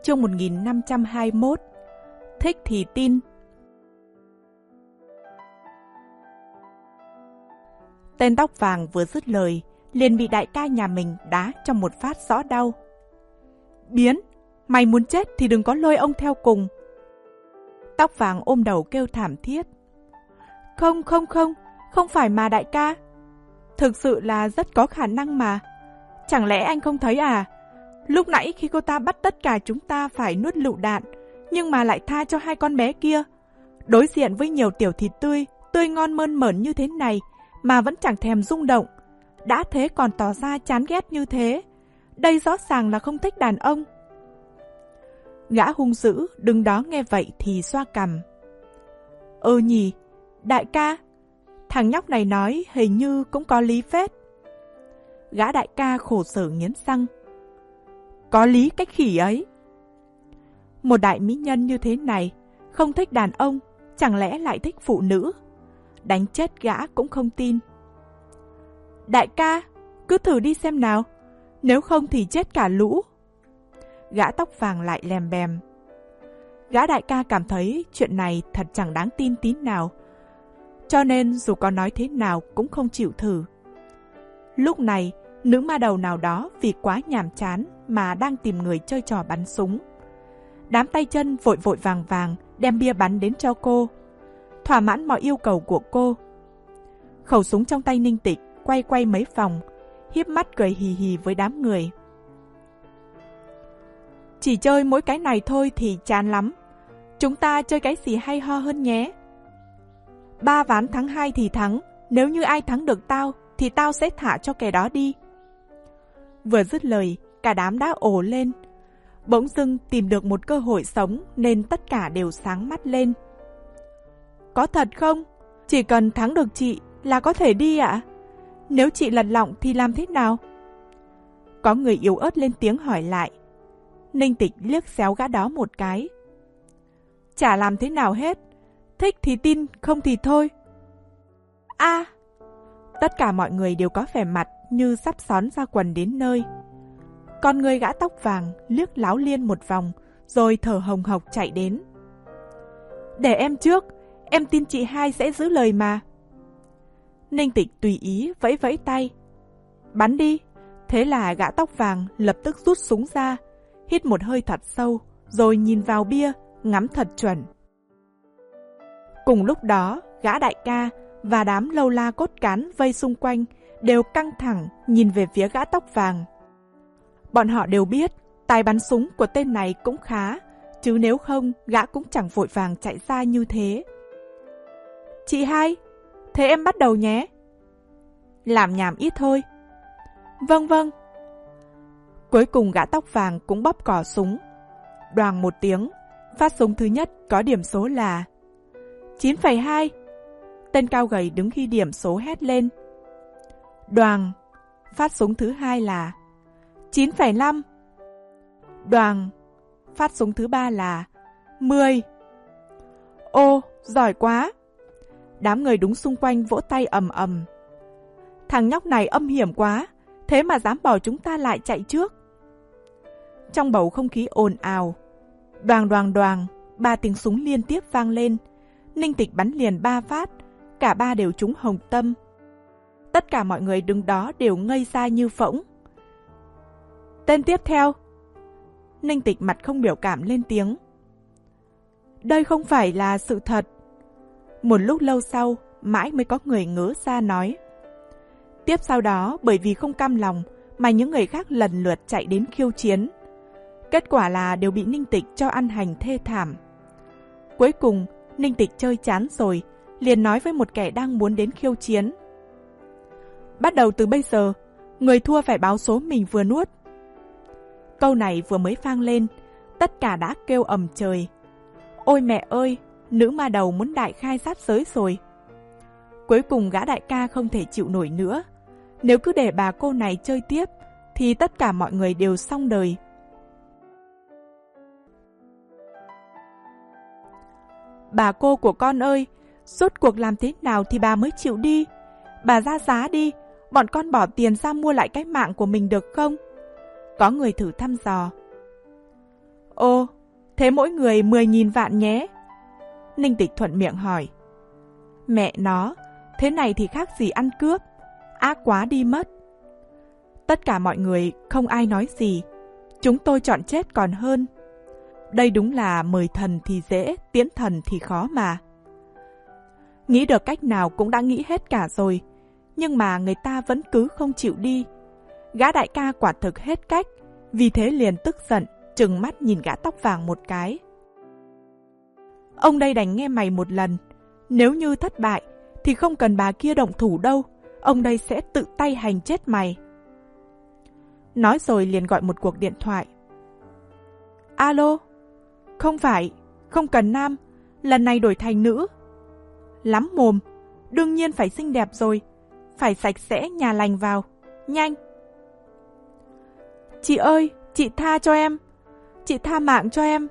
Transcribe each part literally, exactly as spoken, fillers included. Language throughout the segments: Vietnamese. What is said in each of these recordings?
Chương một nghìn năm trăm hai mươi mốt. Thích thì tin. Tên tóc vàng vừa dứt lời, liền bị đại ca nhà mình đá trong một phát rõ đau. Biến, mày muốn chết thì đừng có lôi ông theo cùng. Tóc vàng ôm đầu kêu thảm thiết. Không không không, không phải mà đại ca. Thực sự là rất có khả năng mà. Chẳng lẽ anh không thấy à? Lúc nãy khi cô ta bắt tất cả chúng ta phải nuốt lựu đạn, nhưng mà lại tha cho hai con bé kia. Đối diện với nhiều tiểu thịt tươi, tươi ngon mơn mởn như thế này, mà vẫn chẳng thèm rung động. Đã thế còn tỏ ra chán ghét như thế. Đây rõ ràng là không thích đàn ông. Gã hung dữ đứng đó nghe vậy thì xoa cằm. Ừ nhỉ, đại ca, thằng nhóc này nói hình như cũng có lý phết. Gã đại ca khổ sở nghiến răng. Có lý cách khỉ ấy. Một đại mỹ nhân như thế này, không thích đàn ông, chẳng lẽ lại thích phụ nữ? Đánh chết gã cũng không tin. Đại ca, cứ thử đi xem nào, nếu không thì chết cả lũ. Gã tóc vàng lại lèm bèm. Gã đại ca cảm thấy chuyện này thật chẳng đáng tin tí nào, cho nên dù có nói thế nào cũng không chịu thử. Lúc này, nữ ma đầu nào đó vì quá nhàm chán mà đang tìm người chơi trò bắn súng. Đám tay chân vội vội vàng vàng đem bia bắn đến cho cô, thỏa mãn mọi yêu cầu của cô. Khẩu súng trong tay Ninh Tịch quay quay mấy vòng, hiếp mắt cười hì hì với đám người. Chỉ chơi mỗi cái này thôi thì chán lắm. Chúng ta chơi cái gì hay ho hơn nhé. Ba ván thắng hai thì thắng, nếu như ai thắng được tao thì tao sẽ thả cho kẻ đó đi. Vừa dứt lời, cả đám đã ồ lên. Bỗng dưng tìm được một cơ hội sống nên tất cả đều sáng mắt lên. Có thật không? Chỉ cần thắng được chị là có thể đi ạ? À? Nếu chị lật lọng thì làm thế nào? Có người yếu ớt lên tiếng hỏi lại. Ninh Tịch liếc xéo gã đó một cái. Chả làm thế nào hết. Thích thì tin, không thì thôi. A! À, tất cả mọi người đều có vẻ mặt như sắp xón ra quần đến nơi. Con người gã tóc vàng liếc láo liên một vòng, rồi thở hồng hộc chạy đến. Để em trước, em tin chị hai sẽ giữ lời mà. Ninh Tịch tùy ý vẫy vẫy tay. Bắn đi. Thế là gã tóc vàng lập tức rút súng ra, hít một hơi thật sâu, rồi nhìn vào bia, ngắm thật chuẩn. Cùng lúc đó, gã đại ca và đám lâu la cốt cán vây xung quanh đều căng thẳng nhìn về phía gã tóc vàng. Bọn họ đều biết tài bắn súng của tên này cũng khá, chứ nếu không gã cũng chẳng vội vàng chạy ra như thế. Chị hai, thế em bắt đầu nhé. Làm nhảm ít thôi. Vâng vâng. Cuối cùng gã tóc vàng cũng bóp cò súng. Đoàng một tiếng, phát súng thứ nhất có điểm số là chín phẩy hai. Tên cao gầy đứng ghi điểm số hét lên. Đoàng, phát súng thứ hai là chín phẩy năm. Đoàng, phát súng thứ ba là mười. Ô, giỏi quá. Đám người đứng xung quanh vỗ tay ầm ầm. Thằng nhóc này âm hiểm quá, thế mà dám bỏ chúng ta lại chạy trước. Trong bầu không khí ồn ào, đoàng đoàng đoàng, ba tiếng súng liên tiếp vang lên. Ninh Tịch bắn liền ba phát, cả ba đều trúng hồng tâm. Tất cả mọi người đứng đó đều ngây ra như phỗng. Tên tiếp theo. Ninh Tịch mặt không biểu cảm lên tiếng. Đây không phải là sự thật. Một lúc lâu sau, mãi mới có người ngớ ra nói. Tiếp sau đó, bởi vì không cam lòng mà những người khác lần lượt chạy đến khiêu chiến. Kết quả là đều bị Ninh Tịch cho ăn hành thê thảm. Cuối cùng, Ninh Tịch chơi chán rồi, liền nói với một kẻ đang muốn đến khiêu chiến. Bắt đầu từ bây giờ, người thua phải báo số mình vừa nuốt. Câu này vừa mới vang lên, tất cả đã kêu ầm trời. Ôi mẹ ơi, nữ ma đầu muốn đại khai sát giới rồi. Cuối cùng gã đại ca không thể chịu nổi nữa. Nếu cứ để bà cô này chơi tiếp, thì tất cả mọi người đều xong đời. Bà cô của con ơi, rốt cuộc làm thế nào thì bà mới chịu đi? Bà ra giá đi, bọn con bỏ tiền ra mua lại cái mạng của mình được không? Có người thử thăm dò. Ồ, thế mỗi người mười nghìn vạn nhé. Ninh Tịch thuận miệng hỏi. Mẹ nó, thế này thì khác gì ăn cướp, ác quá đi mất. Tất cả mọi người không ai nói gì, chúng tôi chọn chết còn hơn. Đây đúng là mời thần thì dễ, tiễn thần thì khó mà. Nghĩ được cách nào cũng đã nghĩ hết cả rồi, nhưng mà người ta vẫn cứ không chịu đi. Gã đại ca quả thực hết cách, vì thế liền tức giận, trừng mắt nhìn gã tóc vàng một cái. Ông đây đành nghe mày một lần, nếu như thất bại thì không cần bà kia động thủ đâu, ông đây sẽ tự tay hành chết mày. Nói rồi liền gọi một cuộc điện thoại. Alo, không phải, không cần nam, lần này đổi thành nữ. Lắm mồm, đương nhiên phải xinh đẹp rồi, phải sạch sẽ nhà lành vào, nhanh. Chị ơi, chị tha cho em, chị tha mạng cho em.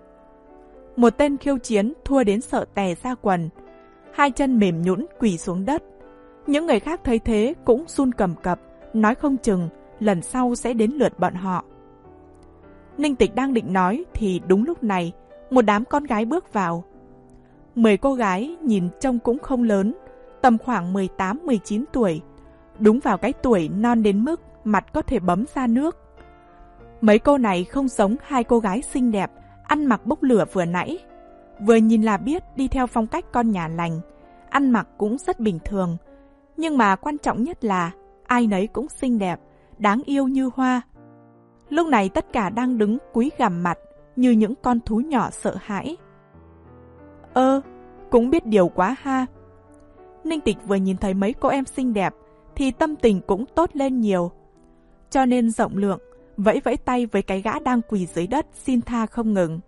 Một tên khiêu chiến thua đến sợ tè ra quần, hai chân mềm nhũn quỳ xuống đất. Những người khác thấy thế cũng run cầm cập, nói không chừng lần sau sẽ đến lượt bọn họ. Ninh Tịch đang định nói thì đúng lúc này một đám con gái bước vào. Mười cô gái nhìn trông cũng không lớn, tầm khoảng mười tám mười chín tuổi, đúng vào cái tuổi non đến mức mặt có thể bấm ra nước. Mấy cô này không giống hai cô gái xinh đẹp ăn mặc bốc lửa vừa nãy. Vừa nhìn là biết đi theo phong cách con nhà lành, ăn mặc cũng rất bình thường. Nhưng mà quan trọng nhất là ai nấy cũng xinh đẹp, đáng yêu như hoa. Lúc này tất cả đang đứng cúi gằm mặt như những con thú nhỏ sợ hãi. Ơ, cũng biết điều quá ha. Ninh Tịch vừa nhìn thấy mấy cô em xinh đẹp thì tâm tình cũng tốt lên nhiều. Cho nên rộng lượng, vẫy vẫy tay với cái gã đang quỳ dưới đất xin tha không ngừng.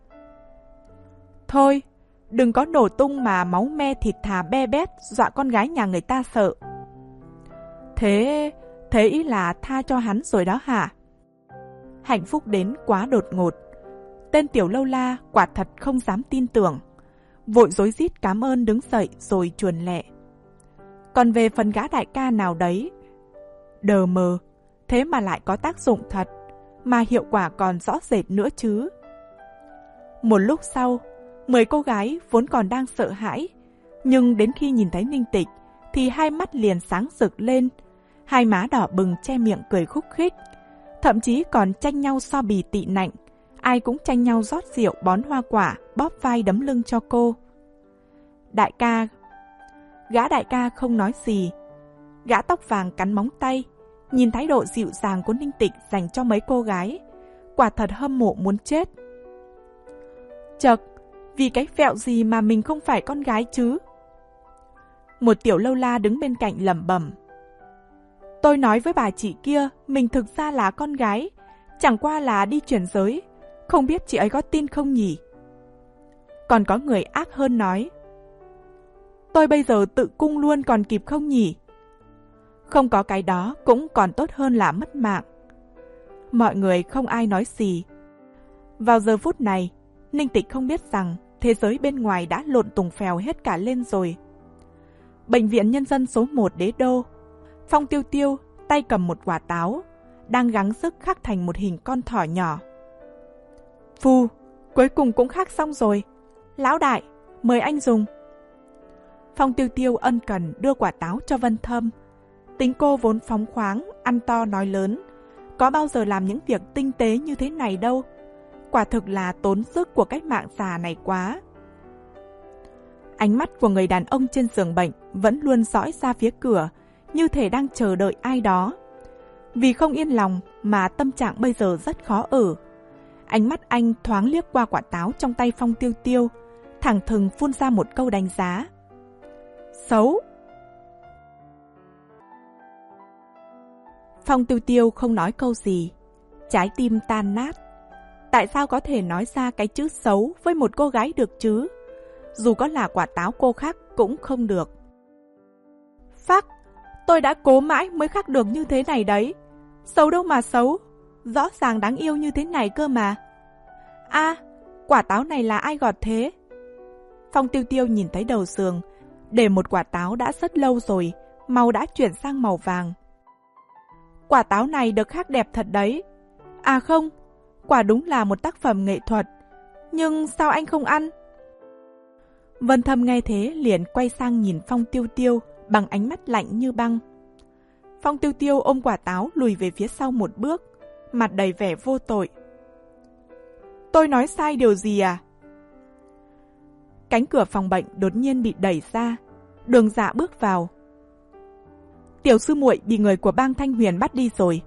Thôi, đừng có nổ tung mà máu me thịt thà be bét dọa con gái nhà người ta sợ. Thế, thế ý là tha cho hắn rồi đó hả? Hạnh phúc đến quá đột ngột. Tên tiểu lâu la quả thật không dám tin tưởng. Vội rối rít cảm ơn đứng dậy rồi chuồn lẹ. Còn về phần gã đại ca nào đấy, đờ mờ, thế mà lại có tác dụng thật, mà hiệu quả còn rõ rệt nữa chứ. Một lúc sau, mười cô gái vốn còn đang sợ hãi, nhưng đến khi nhìn thấy Ninh Tịch thì hai mắt liền sáng rực lên, hai má đỏ bừng che miệng cười khúc khích, thậm chí còn tranh nhau so bì tị nạnh, ai cũng tranh nhau rót rượu bón hoa quả, bóp vai đấm lưng cho cô. Đại ca, gã đại ca không nói gì. Gã tóc vàng cắn móng tay, nhìn thái độ dịu dàng của Ninh Tịch dành cho mấy cô gái, quả thật hâm mộ muốn chết. Chậc, vì cái phẹo gì mà mình không phải con gái chứ? Một tiểu lâu la đứng bên cạnh lẩm bẩm. Tôi nói với bà chị kia, mình thực ra là con gái, chẳng qua là đi chuyển giới, không biết chị ấy có tin không nhỉ? Còn có người ác hơn nói. Tôi bây giờ tự cung luôn còn kịp không nhỉ? Không có cái đó cũng còn tốt hơn là mất mạng. Mọi người không ai nói gì. Vào giờ phút này, Ninh Tịch không biết rằng thế giới bên ngoài đã lộn tùng phèo hết cả lên rồi. Bệnh viện Nhân dân số một Đế Đô, Phong Tiêu Tiêu tay cầm một quả táo, đang gắng sức khắc thành một hình con thỏ nhỏ. Phù, cuối cùng cũng khắc xong rồi. Lão đại, mời anh dùng. Phong Tiêu Tiêu ân cần đưa quả táo cho Vân Thâm. Tính cô vốn phóng khoáng, ăn to nói lớn, có bao giờ làm những việc tinh tế như thế này đâu. Quả thực là tốn sức của cách mạng già này quá. Ánh mắt của người đàn ông trên giường bệnh vẫn luôn dõi ra phía cửa, như thể đang chờ đợi ai đó. Vì không yên lòng mà tâm trạng bây giờ rất khó ở. Ánh mắt anh thoáng liếc qua quả táo trong tay Phong Tiêu Tiêu, thẳng thừng phun ra một câu đánh giá. Xấu. Phong Tiêu Tiêu không nói câu gì, trái tim tan nát. Tại sao có thể nói ra cái chữ xấu với một cô gái được chứ? Dù có là quả táo cô khắc cũng không được. Phắc, tôi đã cố mãi mới khắc được như thế này đấy. Xấu đâu mà xấu, rõ ràng đáng yêu như thế này cơ mà. À, quả táo này là ai gọt thế? Phong Tiêu Tiêu nhìn thấy đầu giường, để một quả táo đã rất lâu rồi, màu đã chuyển sang màu vàng. Quả táo này được khắc đẹp thật đấy. À không, quả đúng là một tác phẩm nghệ thuật. Nhưng sao anh không ăn? Vân Thâm nghe thế liền quay sang nhìn Phong Tiêu Tiêu bằng ánh mắt lạnh như băng. Phong Tiêu Tiêu ôm quả táo lùi về phía sau một bước, mặt đầy vẻ vô tội. Tôi nói sai điều gì à? Cánh cửa phòng bệnh đột nhiên bị đẩy ra, Đường Dạ bước vào. Tiểu sư muội bị người của bang Thanh Huyền bắt đi rồi.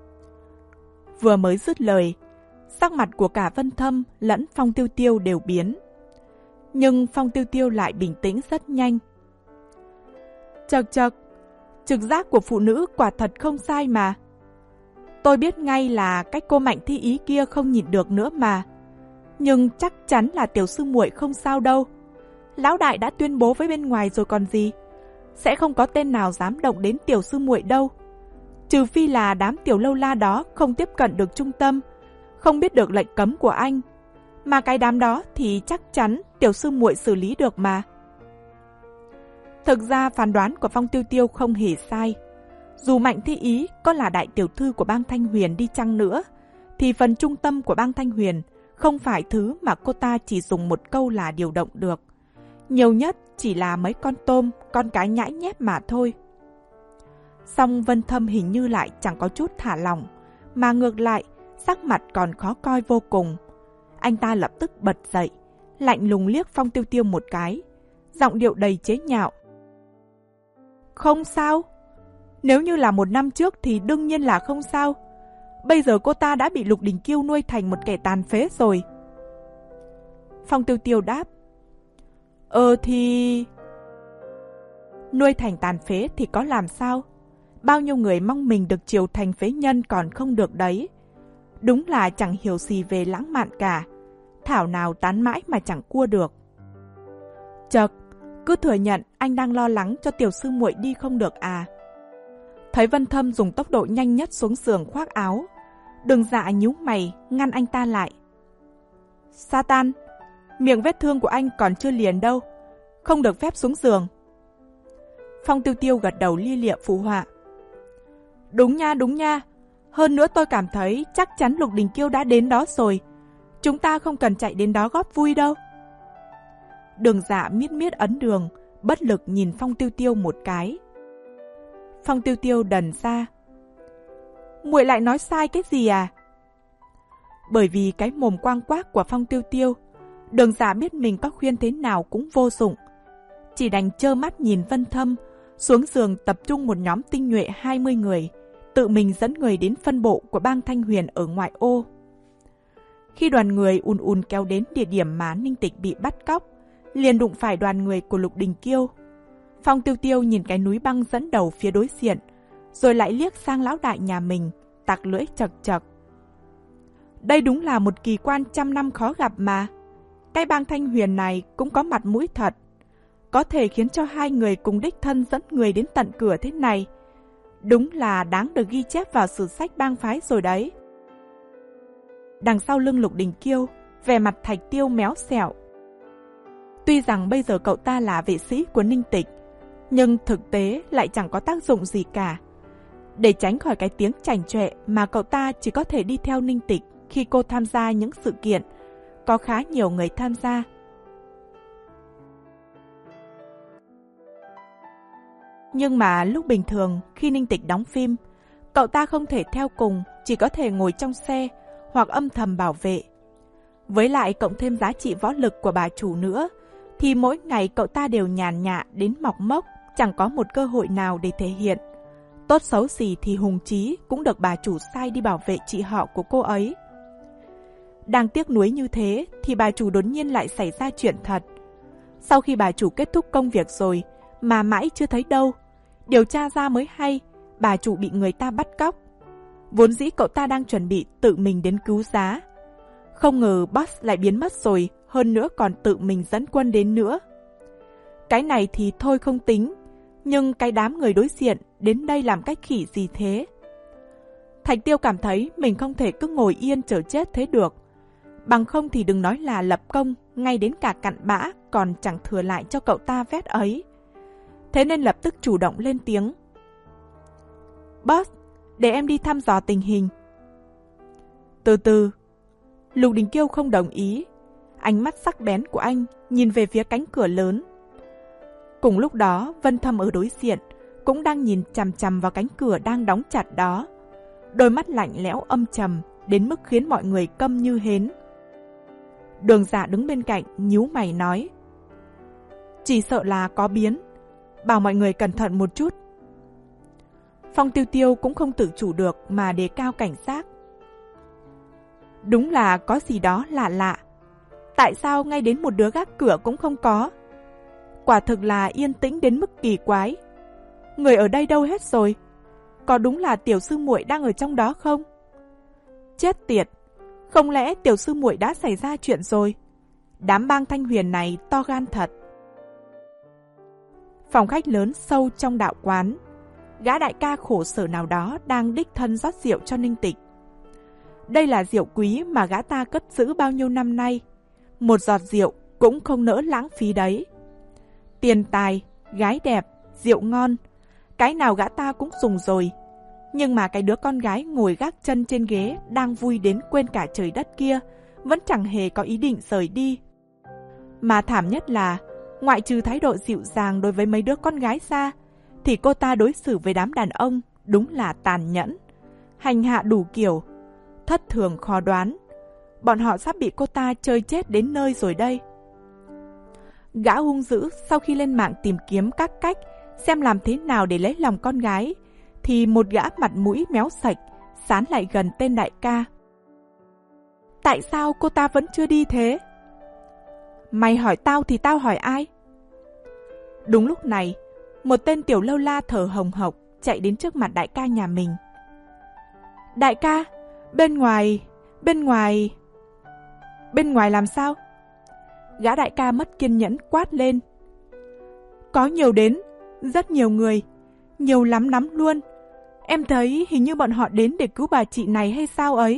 Vừa mới dứt lời, sắc mặt của cả Vân Thâm lẫn Phong Tiêu Tiêu đều biến. Nhưng Phong Tiêu Tiêu lại bình tĩnh rất nhanh. Chật chật, trực giác của phụ nữ quả thật không sai mà. Tôi biết ngay là cách cô Mạnh Thi Ý kia không nhịn được nữa mà. Nhưng chắc chắn là tiểu sư muội không sao đâu. Lão đại đã tuyên bố với bên ngoài rồi còn gì. Sẽ không có tên nào dám động đến tiểu sư muội đâu. Trừ phi là đám tiểu lâu la đó không tiếp cận được trung tâm, không biết được lệnh cấm của anh. Mà cái đám đó thì chắc chắn tiểu sư muội xử lý được mà. Thực ra phán đoán của Phong Tiêu Tiêu không hề sai. Dù Mạnh Thi Ý có là đại tiểu thư của bang Thanh Huyền đi chăng nữa, thì phần trung tâm của bang Thanh Huyền không phải thứ mà cô ta chỉ dùng một câu là điều động được. Nhiều nhất chỉ là mấy con tôm, con cái nhãi nhép mà thôi. Song Vân Thâm hình như lại chẳng có chút thả lỏng, mà ngược lại, sắc mặt còn khó coi vô cùng. Anh ta lập tức bật dậy, lạnh lùng liếc Phong Tiêu Tiêu một cái, giọng điệu đầy chế nhạo. Không sao. Nếu như là một năm trước thì đương nhiên là không sao. Bây giờ cô ta đã bị Lục Đình Kiêu nuôi thành một kẻ tàn phế rồi. Phong Tiêu Tiêu đáp. Ờ thì... Nuôi thành tàn phế thì có làm sao? Bao nhiêu người mong mình được chiều thành phế nhân còn không được đấy. Đúng là chẳng hiểu gì về lãng mạn cả. Thảo nào tán mãi mà chẳng cua được. Chật, cứ thừa nhận anh đang lo lắng cho tiểu sư muội đi không được à. Thấy Vân Thâm dùng tốc độ nhanh nhất xuống giường khoác áo, Đường Dạ nhíu mày ngăn anh ta lại. Satan, miệng vết thương của anh còn chưa liền đâu, không được phép xuống giường. Phong Tiêu Tiêu gật đầu lia lịa phụ họa. Đúng nha, đúng nha. Hơn nữa tôi cảm thấy chắc chắn Lục Đình Kiêu đã đến đó rồi. Chúng ta không cần chạy đến đó góp vui đâu. Đường Dạ miết miết ấn đường, bất lực nhìn Phong Tiêu Tiêu một cái. Phong Tiêu Tiêu đần ra. Muội lại nói sai cái gì à? Bởi vì cái mồm quang quác của Phong Tiêu Tiêu, Đường Dạ biết mình có khuyên thế nào cũng vô dụng. Chỉ đành trơ mắt nhìn Vân Thâm xuống giường tập trung một nhóm tinh nhuệ hai mươi người, tự mình dẫn người đến phân bộ của bang Thanh Huyền ở ngoại ô. Khi đoàn người ùn ùn kéo đến địa điểm mà Ninh Tịch bị bắt cóc, liền đụng phải đoàn người của Lục Đình Kiêu. Phong Tiêu Tiêu nhìn cái núi băng dẫn đầu phía đối diện, rồi lại liếc sang lão đại nhà mình, tặc lưỡi chật chật. Đây đúng là một kỳ quan trăm năm khó gặp mà. Cái bang Thanh Huyền này cũng có mặt mũi thật. Có thể khiến cho hai người cùng đích thân dẫn người đến tận cửa thế này. Đúng là đáng được ghi chép vào sử sách bang phái rồi đấy. Đằng sau lưng Lục Đình Kiêu, vẻ mặt Thạch Tiêu méo xẹo. Tuy rằng bây giờ cậu ta là vệ sĩ của Ninh Tịch, nhưng thực tế lại chẳng có tác dụng gì cả. Để tránh khỏi cái tiếng chảnh chọe mà cậu ta chỉ có thể đi theo Ninh Tịch khi cô tham gia những sự kiện, có khá nhiều người tham gia. Nhưng mà lúc bình thường khi Ninh Tịch đóng phim, cậu ta không thể theo cùng, chỉ có thể ngồi trong xe hoặc âm thầm bảo vệ. Với lại cộng thêm giá trị võ lực của bà chủ nữa, thì mỗi ngày cậu ta đều nhàn nhạ đến mọc mốc, chẳng có một cơ hội nào để thể hiện. Tốt xấu gì thì Hùng Chí cũng được bà chủ sai đi bảo vệ chị họ của cô ấy. Đang tiếc nuối như thế thì bà chủ đột nhiên lại xảy ra chuyện thật. Sau khi bà chủ kết thúc công việc rồi mà mãi chưa thấy đâu, điều tra ra mới hay bà chủ bị người ta bắt cóc. Vốn dĩ cậu ta đang chuẩn bị tự mình đến cứu giá, không ngờ boss lại biến mất rồi, hơn nữa còn tự mình dẫn quân đến nữa. Cái này thì thôi không tính, nhưng cái đám người đối diện đến đây làm cách khỉ gì thế? Thạch Tiêu cảm thấy mình không thể cứ ngồi yên chờ chết thế được. Bằng không thì đừng nói là lập công, ngay đến cả cặn bã còn chẳng thừa lại cho cậu ta vét ấy. Thế nên lập tức chủ động lên tiếng. Boss, để em đi thăm dò tình hình. Từ từ, Lục Đình Kiêu không đồng ý. Ánh mắt sắc bén của anh nhìn về phía cánh cửa lớn. Cùng lúc đó, Vân Thâm ở đối diện cũng đang nhìn chằm chằm vào cánh cửa đang đóng chặt đó. Đôi mắt lạnh lẽo âm trầm đến mức khiến mọi người câm như hến. Đường Dạ đứng bên cạnh nhíu mày nói: chỉ sợ là có biến, bảo mọi người cẩn thận một chút. Phong Tiêu Tiêu cũng không tự chủ được mà đề cao cảnh giác. Đúng là có gì đó lạ lạ. Tại sao ngay đến một đứa gác cửa cũng không có? Quả thực là yên tĩnh đến mức kỳ quái. Người ở đây đâu hết rồi? Có đúng là tiểu sư muội đang ở trong đó không? Chết tiệt! Không lẽ tiểu sư muội đã xảy ra chuyện rồi? Đám bang Thanh Huyền này to gan thật. Phòng khách lớn sâu trong đạo quán, gã đại ca khổ sở nào đó đang đích thân rót rượu cho Ninh Tịch. Đây là rượu quý mà gã ta cất giữ bao nhiêu năm nay. Một giọt rượu cũng không nỡ lãng phí đấy. Tiền tài, gái đẹp, rượu ngon, cái nào gã ta cũng dùng rồi. Nhưng mà cái đứa con gái ngồi gác chân trên ghế đang vui đến quên cả trời đất kia vẫn chẳng hề có ý định rời đi. Mà thảm nhất là, ngoại trừ thái độ dịu dàng đối với mấy đứa con gái ra, thì cô ta đối xử với đám đàn ông đúng là tàn nhẫn, hành hạ đủ kiểu, thất thường khó đoán. Bọn họ sắp bị cô ta chơi chết đến nơi rồi đây. Gã hung dữ sau khi lên mạng tìm kiếm các cách xem làm thế nào để lấy lòng con gái, thì một gã mặt mũi méo sạch sán lại gần tên đại ca. Tại sao cô ta vẫn chưa đi thế? Mày hỏi tao thì tao hỏi ai? Đúng lúc này, một tên tiểu lâu la thở hồng hộc chạy đến trước mặt đại ca nhà mình. Đại ca, bên ngoài, bên ngoài... Bên ngoài làm sao? Gã đại ca mất kiên nhẫn quát lên. Có nhiều đến, rất nhiều người, nhiều lắm lắm luôn. Em thấy hình như bọn họ đến để cứu bà chị này hay sao ấy.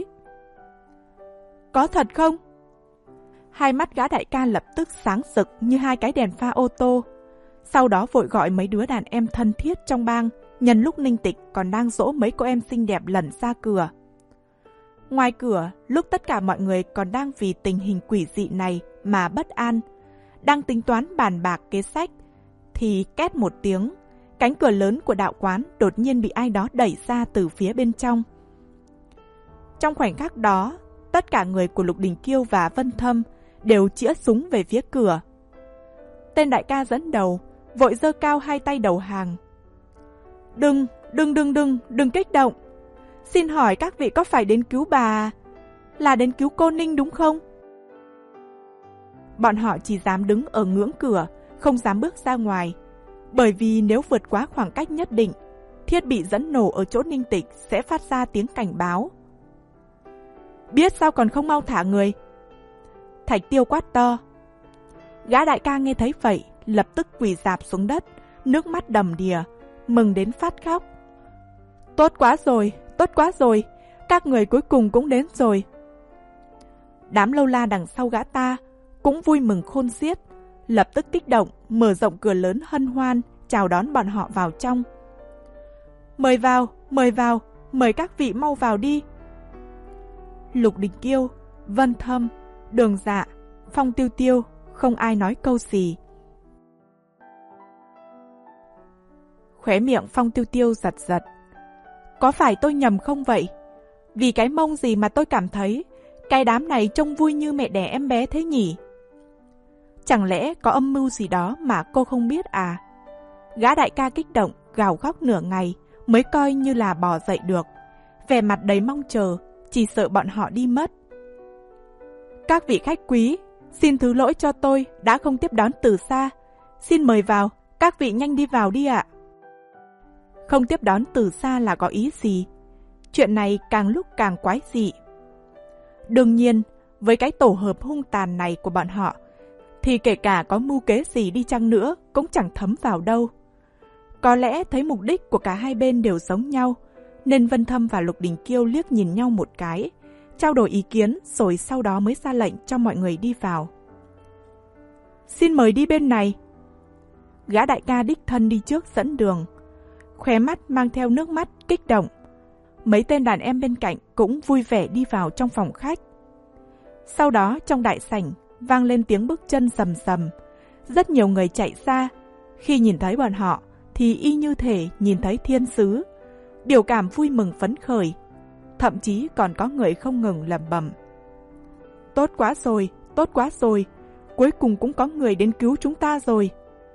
Có thật không? Hai mắt gã đại ca lập tức sáng rực như hai cái đèn pha ô tô. Sau đó vội gọi mấy đứa đàn em thân thiết trong bang, nhân lúc Ninh Tịch còn đang dỗ mấy cô em xinh đẹp lẩn ra cửa. Ngoài cửa, lúc tất cả mọi người còn đang vì tình hình quỷ dị này mà bất an, đang tính toán bàn bạc kế sách, thì két một tiếng, cánh cửa lớn của đạo quán đột nhiên bị ai đó đẩy ra từ phía bên trong. Trong khoảnh khắc đó, tất cả người của Lục Đình Kiêu và Vân Thâm đều chĩa súng về phía cửa. Tên đại ca dẫn đầu, vội giơ cao hai tay đầu hàng. Đừng, đừng, đừng, đừng, đừng kích động. Xin hỏi các vị có phải đến cứu bà, là đến cứu cô Ninh đúng không? Bọn họ chỉ dám đứng ở ngưỡng cửa, không dám bước ra ngoài, bởi vì nếu vượt quá khoảng cách nhất định, thiết bị dẫn nổ ở chỗ Ninh Tịch sẽ phát ra tiếng cảnh báo. Biết sao còn không mau thả người? Thạch Tiêu quát to. Gã đại ca nghe thấy vậy, lập tức quỳ rạp xuống đất, nước mắt đầm đìa, mừng đến phát khóc. Tốt quá rồi, tốt quá rồi, các người cuối cùng cũng đến rồi. Đám lâu la đằng sau gã ta cũng vui mừng khôn xiết, lập tức kích động, mở rộng cửa lớn hân hoan, chào đón bọn họ vào trong. Mời vào, mời vào, mời các vị mau vào đi. Lục Đình Kiêu, Vân Thâm, Đường Dạ, Phong Tiêu Tiêu, không ai nói câu gì. Khóe miệng Phong Tiêu Tiêu giật giật. Có phải tôi nhầm không vậy? Vì cái mông gì mà tôi cảm thấy cái đám này trông vui như mẹ đẻ em bé thế nhỉ? Chẳng lẽ có âm mưu gì đó mà cô không biết à? Gã đại ca kích động, gào khóc nửa ngày mới coi như là bò dậy được. Vẻ mặt đầy mong chờ, chỉ sợ bọn họ đi mất. Các vị khách quý, xin thứ lỗi cho tôi đã không tiếp đón từ xa. Xin mời vào, các vị nhanh đi vào đi ạ. Không tiếp đón từ xa là có ý gì? Chuyện này càng lúc càng quái dị. Đương nhiên, với cái tổ hợp hung tàn này của bọn họ, thì kể cả có mưu kế gì đi chăng nữa cũng chẳng thấm vào đâu. Có lẽ thấy mục đích của cả hai bên đều giống nhau, nên Vân Thâm và Lục Đình Kiêu liếc nhìn nhau một cái, trao đổi ý kiến rồi sau đó mới ra lệnh cho mọi người đi vào. Xin mời đi bên này. Gã đại ca đích thân đi trước dẫn đường, khóe mắt mang theo nước mắt kích động. Mấy tên đàn em bên cạnh cũng vui vẻ đi vào trong phòng khách. Sau đó trong đại sảnh vang lên tiếng bước chân rầm rầm. Rất nhiều người chạy ra. Khi nhìn thấy bọn họ thì y như thể nhìn thấy thiên sứ. Biểu cảm vui mừng phấn khởi. Thậm chí còn có người không ngừng lẩm bẩm: tốt quá rồi, tốt quá rồi. Cuối cùng cũng có người đến cứu chúng ta rồi.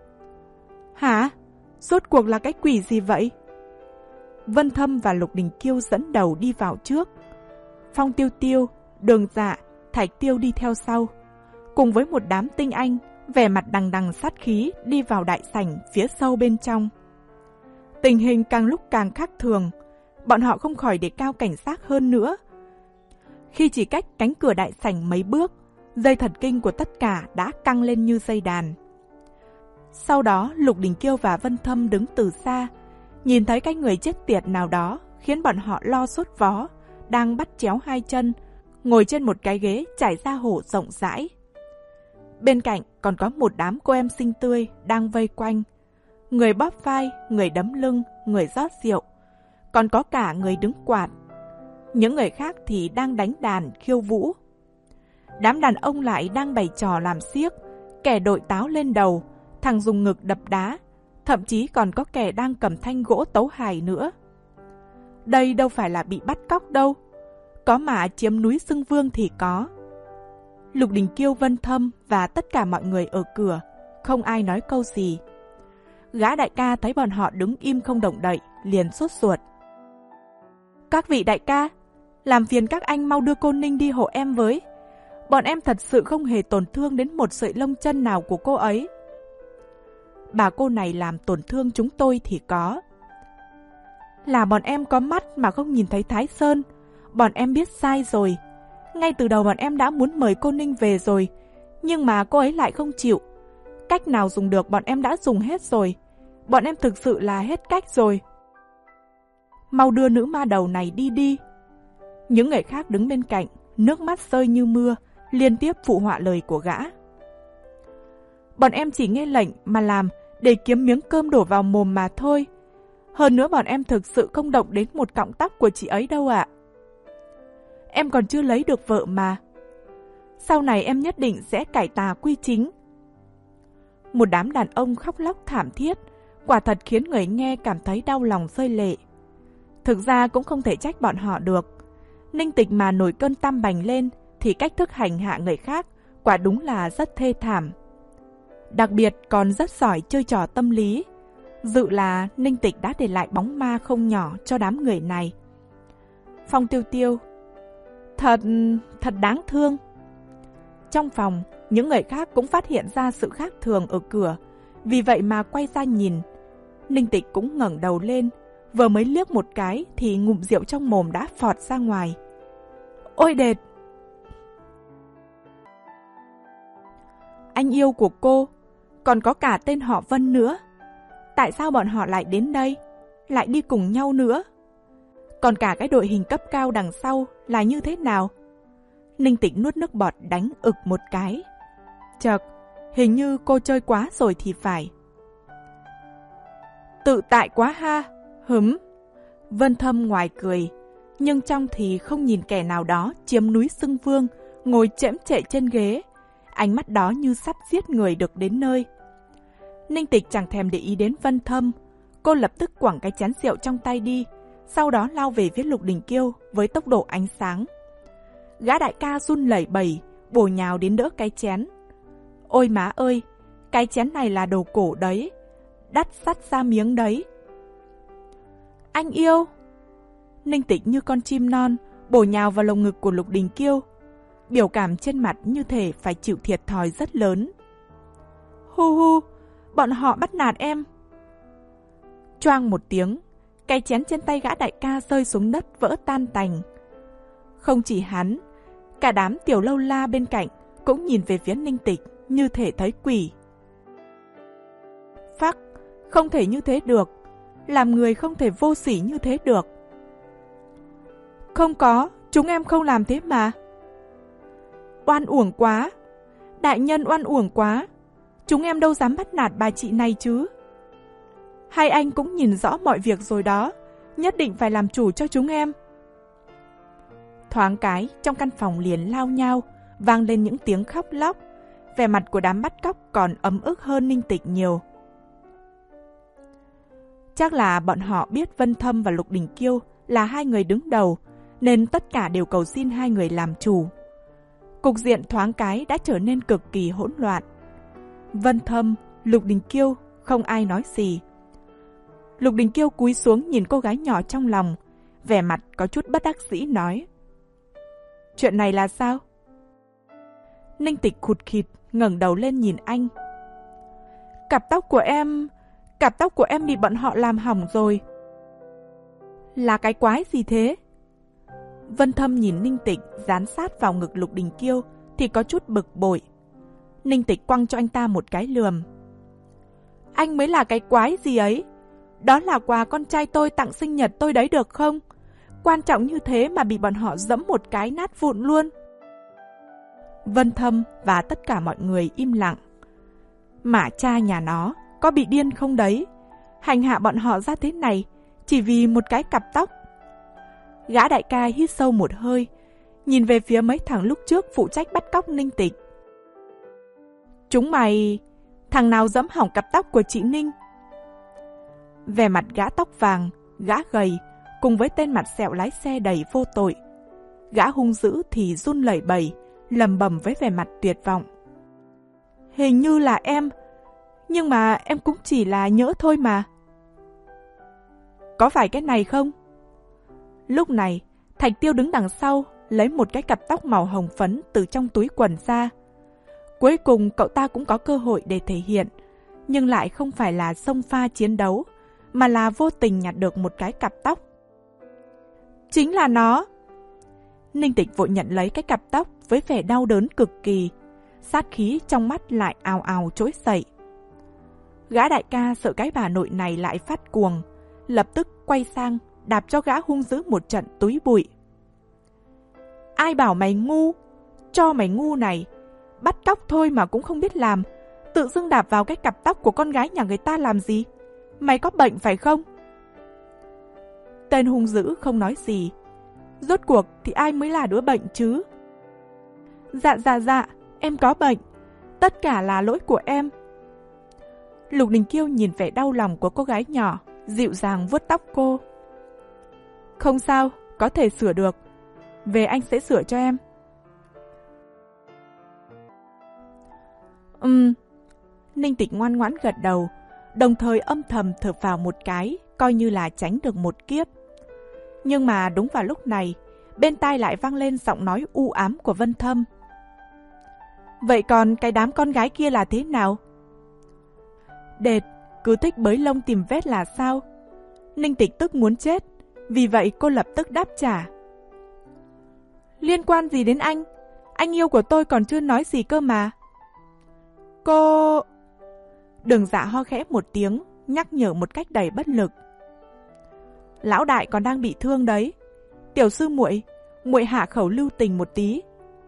Hả? Rốt cuộc là cái quỷ gì vậy? Vân Thâm và Lục Đình Kiêu dẫn đầu đi vào trước. Phong Tiêu Tiêu, Đường Dạ, Thạch Tiêu đi theo sau. Cùng với một đám tinh anh, vẻ mặt đằng đằng sát khí đi vào đại sảnh phía sâu bên trong. Tình hình càng lúc càng khác thường. Bọn họ không khỏi đề cao cảnh giác hơn nữa. Khi chỉ cách cánh cửa đại sảnh mấy bước, dây thần kinh của tất cả đã căng lên như dây đàn. Sau đó Lục Đình Kiêu và Vân Thâm đứng từ xa, nhìn thấy cái người chết tiệt nào đó khiến bọn họ lo sốt vó, đang bắt chéo hai chân, ngồi trên một cái ghế trải ra hổ rộng rãi. Bên cạnh còn có một đám cô em xinh tươi đang vây quanh. Người bóp vai, người đấm lưng, người rót rượu. Còn có cả người đứng quạt. Những người khác thì đang đánh đàn, khiêu vũ. Đám đàn ông lại đang bày trò làm xiếc, kẻ đội táo lên đầu, thằng dùng ngực đập đá, thậm chí còn có kẻ đang cầm thanh gỗ tấu hài nữa. Đây đâu phải là bị bắt cóc đâu, có mà chiếm núi xưng vương thì có. Lục Đình Kiêu, Vân Thâm và tất cả mọi người ở cửa, không ai nói câu gì. Gã đại ca thấy bọn họ đứng im không động đậy, liền sốt ruột. Các vị đại ca, làm phiền các anh mau đưa cô Ninh đi hộ em với. Bọn em thật sự không hề tổn thương đến một sợi lông chân nào của cô ấy. Bà cô này làm tổn thương chúng tôi thì có. Là bọn em có mắt mà không nhìn thấy Thái Sơn. Bọn em biết sai rồi. Ngay từ đầu bọn em đã muốn mời cô Ninh về rồi, nhưng mà cô ấy lại không chịu. Cách nào dùng được bọn em đã dùng hết rồi. Bọn em thực sự là hết cách rồi. Mau đưa nữ ma đầu này đi đi. Những người khác đứng bên cạnh, nước mắt rơi như mưa, liên tiếp phụ họa lời của gã. Bọn em chỉ nghe lệnh mà làm để kiếm miếng cơm đổ vào mồm mà thôi. Hơn nữa bọn em thực sự không động đến một cọng tóc của chị ấy đâu ạ. Em còn chưa lấy được vợ mà. Sau này em nhất định sẽ cải tà quy chính. Một đám đàn ông khóc lóc thảm thiết, quả thật khiến người nghe cảm thấy đau lòng rơi lệ. Thực ra cũng không thể trách bọn họ được. Ninh Tịch mà nổi cơn tam bành lên thì cách thức hành hạ người khác quả đúng là rất thê thảm. Đặc biệt còn rất giỏi chơi trò tâm lý. Dự là Ninh Tịch đã để lại bóng ma không nhỏ cho đám người này. Phong Tiêu Tiêu, Thật... thật đáng thương. Trong phòng, những người khác cũng phát hiện ra sự khác thường ở cửa, vì vậy mà quay ra nhìn. Ninh Tịch cũng ngẩng đầu lên, vừa mới liếc một cái thì ngụm rượu trong mồm đã phọt ra ngoài. Ôi đệt! Anh yêu của cô, còn có cả tên họ Vân nữa. Tại sao bọn họ lại đến đây, lại đi cùng nhau nữa? Còn cả cái đội hình cấp cao đằng sau là như thế nào? Ninh Tịch nuốt nước bọt đánh ực một cái. Chợt, hình như cô chơi quá rồi thì phải. Tự tại quá ha, hửm. Vân Thâm ngoài cười, nhưng trong thì không nhìn kẻ nào đó chiếm núi xưng vương, ngồi chễm chệ trên ghế. Ánh mắt đó như sắp giết người được đến nơi. Ninh Tịch chẳng thèm để ý đến Vân Thâm. Cô lập tức quẳng cái chén rượu trong tay đi, sau đó lao về phía Lục Đình Kiêu với tốc độ ánh sáng. Gã đại ca run lẩy bẩy, bổ nhào đến đỡ cái chén. Ôi má ơi, cái chén này là đồ cổ đấy, đắt sắt ra miếng đấy. Anh yêu! Ninh Tịch như con chim non, bổ nhào vào lồng ngực của Lục Đình Kiêu. Biểu cảm trên mặt như thể phải chịu thiệt thòi rất lớn. Hu hu, bọn họ bắt nạt em. Choang một tiếng, cái chén trên tay gã đại ca rơi xuống đất vỡ tan tành. Không chỉ hắn, cả đám tiểu lâu la bên cạnh cũng nhìn về phía Ninh Tịch như thể thấy quỷ. Phắc, không thể như thế được. Làm người không thể vô sỉ như thế được. Không có, chúng em không làm thế mà. Oan uổng quá. Đại nhân oan uổng quá. Chúng em đâu dám bắt nạt bà chị này chứ. Hai anh cũng nhìn rõ mọi việc rồi đó. Nhất định phải làm chủ cho chúng em. Thoáng cái, trong căn phòng liền lao nhau, vang lên những tiếng khóc lóc. Vẻ mặt của đám bắt cóc còn ấm ức hơn Ninh Tịch nhiều. Chắc là bọn họ biết Vân Thâm và Lục Đình Kiêu là hai người đứng đầu, nên tất cả đều cầu xin hai người làm chủ. Cục diện thoáng cái đã trở nên cực kỳ hỗn loạn. Vân Thâm, Lục Đình Kiêu, không ai nói gì. Lục Đình Kiêu cúi xuống nhìn cô gái nhỏ trong lòng, vẻ mặt có chút bất đắc dĩ nói: Chuyện này là sao? Ninh Tịch khụt khịt ngẩng đầu lên nhìn anh. Cặp tóc của em, cặp tóc của em bị bọn họ làm hỏng rồi. Là cái quái gì thế? Vân Thâm nhìn Ninh Tịch dán sát vào ngực Lục Đình Kiêu thì có chút bực bội. Ninh Tịch quăng cho anh ta một cái lườm. Anh mới là cái quái gì ấy? Đó là quà con trai tôi tặng sinh nhật tôi đấy được không? Quan trọng như thế mà bị bọn họ giẫm một cái nát vụn luôn. Vân Thâm và tất cả mọi người im lặng. Mả cha nhà nó có bị điên không đấy? Hành hạ bọn họ ra thế này chỉ vì một cái cặp tóc. Gã đại ca hít sâu một hơi, nhìn về phía mấy thằng lúc trước phụ trách bắt cóc Ninh Tịch. Chúng mày, thằng nào dẫm hỏng cặp tóc của chị Ninh? Vẻ mặt gã tóc vàng, gã gầy, cùng với tên mặt sẹo lái xe đầy vô tội. Gã hung dữ thì run lẩy bẩy, lầm bầm với vẻ mặt tuyệt vọng. Hình như là em, nhưng mà em cũng chỉ là nhỡ thôi mà. Có phải cái này không? Lúc này, Thạch Tiêu đứng đằng sau, lấy một cái cặp tóc màu hồng phấn từ trong túi quần ra. Cuối cùng cậu ta cũng có cơ hội để thể hiện, nhưng lại không phải là xông pha chiến đấu, mà là vô tình nhặt được một cái cặp tóc. Chính là nó! Ninh Tịch vội nhận lấy cái cặp tóc với vẻ đau đớn cực kỳ, sát khí trong mắt lại ào ào trỗi dậy. Gã đại ca sợ cái bà nội này lại phát cuồng, lập tức quay sang đạp cho gã hung dữ một trận túi bụi. Ai bảo mày ngu? Cho mày ngu này! Bắt cóc thôi mà cũng không biết làm, tự dưng đạp vào cái cặp tóc của con gái nhà người ta làm gì? Mày có bệnh phải không? Tên hung dữ không nói gì. Rốt cuộc thì ai mới là đứa bệnh chứ? Dạ dạ dạ, em có bệnh. Tất cả là lỗi của em. Lục Đình Kiêu nhìn vẻ đau lòng của cô gái nhỏ, dịu dàng vuốt tóc cô. Không sao, có thể sửa được. Về anh sẽ sửa cho em. Ừm. Ninh Tịch ngoan ngoãn gật đầu, đồng thời âm thầm thở phào một cái, coi như là tránh được một kiếp. Nhưng mà đúng vào lúc này, bên tai lại vang lên giọng nói u ám của Vân Thâm. Vậy còn cái đám con gái kia là thế nào? Đệt, cứ thích bới lông tìm vết là sao? Ninh Tịch tức muốn chết, vì vậy cô lập tức đáp trả. Liên quan gì đến anh? Anh yêu của tôi còn chưa nói gì cơ mà. Cô... Đường Dạ ho khẽ một tiếng, nhắc nhở một cách đầy bất lực. Lão đại còn đang bị thương đấy. Tiểu sư muội, muội hạ khẩu lưu tình một tí.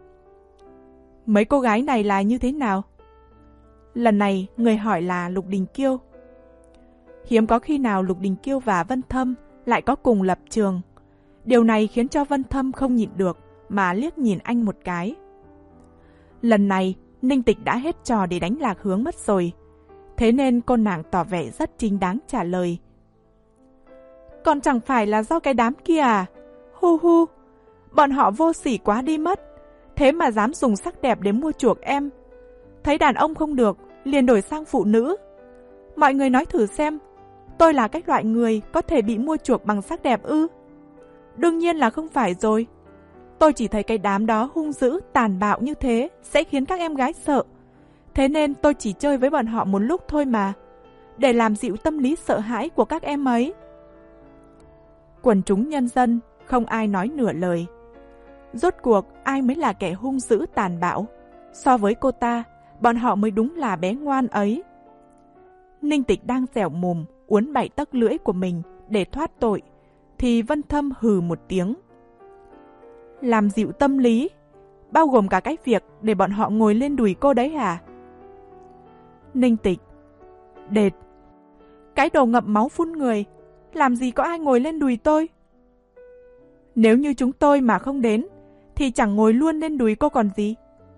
Mấy cô gái này là như thế nào? Lần này người hỏi là Lục Đình Kiêu. Hiếm có khi nào Lục Đình Kiêu và Vân Thâm lại có cùng lập trường. Điều này khiến cho Vân Thâm không nhịn được mà liếc nhìn anh một cái. Lần này Ninh Tịch đã hết trò để đánh lạc hướng mất rồi. Thế nên cô nàng tỏ vẻ rất chính đáng trả lời. Còn chẳng phải là do cái đám kia à? Hu hu, bọn họ vô sỉ quá đi mất. Thế mà dám dùng sắc đẹp để mua chuộc em. Thấy đàn ông không được, liền đổi sang phụ nữ. Mọi người nói thử xem, tôi là cái loại người có thể bị mua chuộc bằng sắc đẹp ư? Đương nhiên là không phải rồi. Tôi chỉ thấy cái đám đó hung dữ, tàn bạo như thế sẽ khiến các em gái sợ. Thế nên tôi chỉ chơi với bọn họ một lúc thôi mà, để làm dịu tâm lý sợ hãi của các em ấy. Quần chúng nhân dân không ai nói nửa lời. Rốt cuộc ai mới là kẻ hung dữ tàn bạo? So với cô ta, bọn họ mới đúng là bé ngoan ấy. Ninh Tịch đang dẻo mồm uốn bảy tấc lưỡi của mình để thoát tội, thì Vân Thâm hừ một tiếng. Làm dịu tâm lý, bao gồm cả cái việc để bọn họ ngồi lên đùi cô đấy hả? Ninh Tịch, đệt, cái đồ ngậm máu phun người, làm gì có ai ngồi lên đùi tôi? Nếu như chúng tôi mà không đến, thì chẳng ngồi luôn lên đùi cô còn gì.